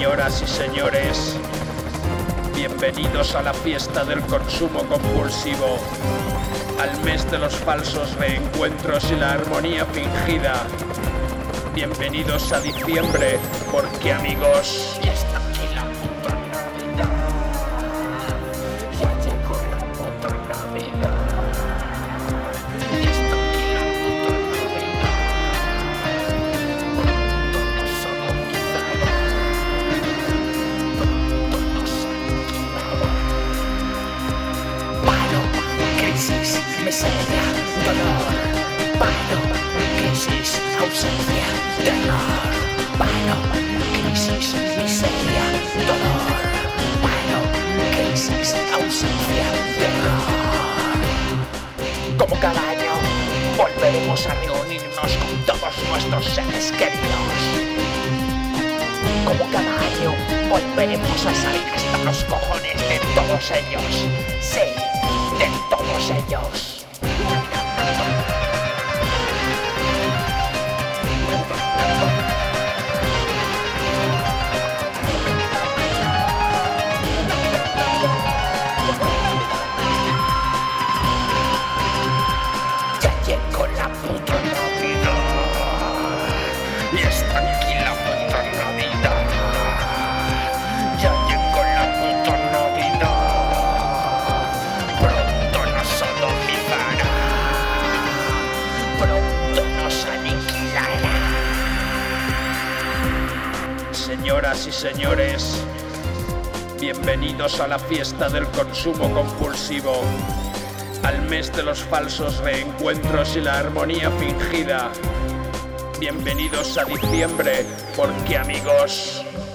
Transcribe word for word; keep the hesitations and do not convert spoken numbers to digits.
Señoras y señores, bienvenidos a la fiesta del consumo compulsivo, al mes de los falsos reencuentros y la armonía fingida. Bienvenidos a diciembre, porque amigos... Y está aquí la puta Navidad. Ya llegó la puta Navidad. Y está aquí la puta Navidad. Pronto nos aniquilará. Pronto nos aniquilará. Paro, crisis, miseria, dolor. Paro, crisis, ausencia, terror. Paro, crisis, miseria, dolor. Paro, crisis, ausencia, terror. Como cada año, volveremos a reunirnos con todos nuestros seres queridos. Como cada año, volveremos a salir hasta los cojones de todos ellos. Sí, de todos ellos. Ya llegó la puta Navidad. Y está aquí la puta Navidad. Ya llegó la puta Navidad. Pronto nos sodomizará. Pronto nos aniquilará. Señoras y señores, bienvenidos a la fiesta del consumo compulsivo, al mes de los falsos reencuentros y la armonía fingida. Bienvenidos a diciembre, porque amigos...